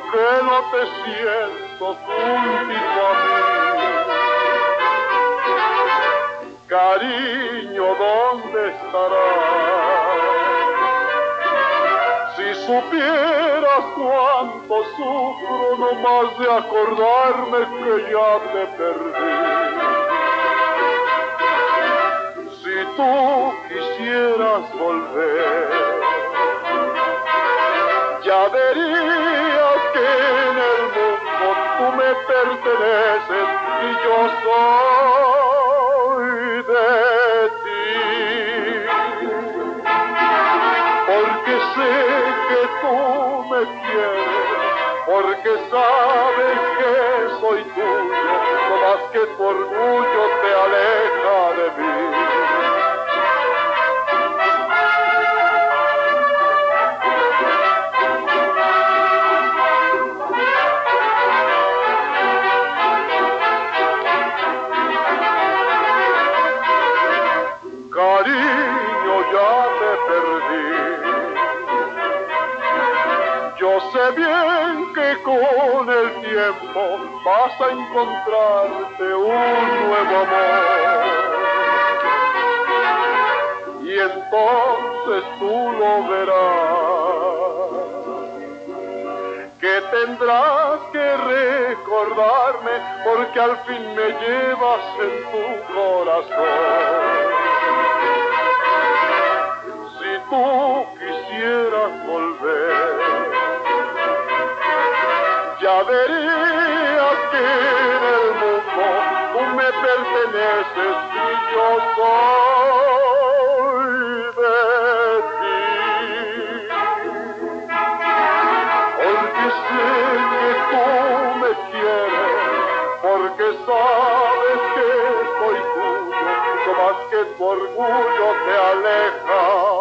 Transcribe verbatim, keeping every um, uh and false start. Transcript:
que no te siento juntito a mí. Cariño, ¿dónde estarás? Si supieras cuánto sufro nomás de acordarme que ya te perdí. Si tú quisieras volver, ya verías que en el mundo tú me perteneces y yo soy de ti. Porque sé que tú me quieres, porque sabes que soy tuyo, no más que tu orgullo te aleja de mí. Cariño, ya te perdí. Yo sé bien que con el tiempo vas a encontrarte un nuevo amor. Y entonces tú lo verás, que tendrás que recordarme porque al fin me llevas en tu corazón. Si tú quisieras volver, ya verías que en el mundo tú me perteneces y yo soy de ti. Porque sé que tú me quieres, porque sabes que soy tuyo, no más que tu orgullo te aleja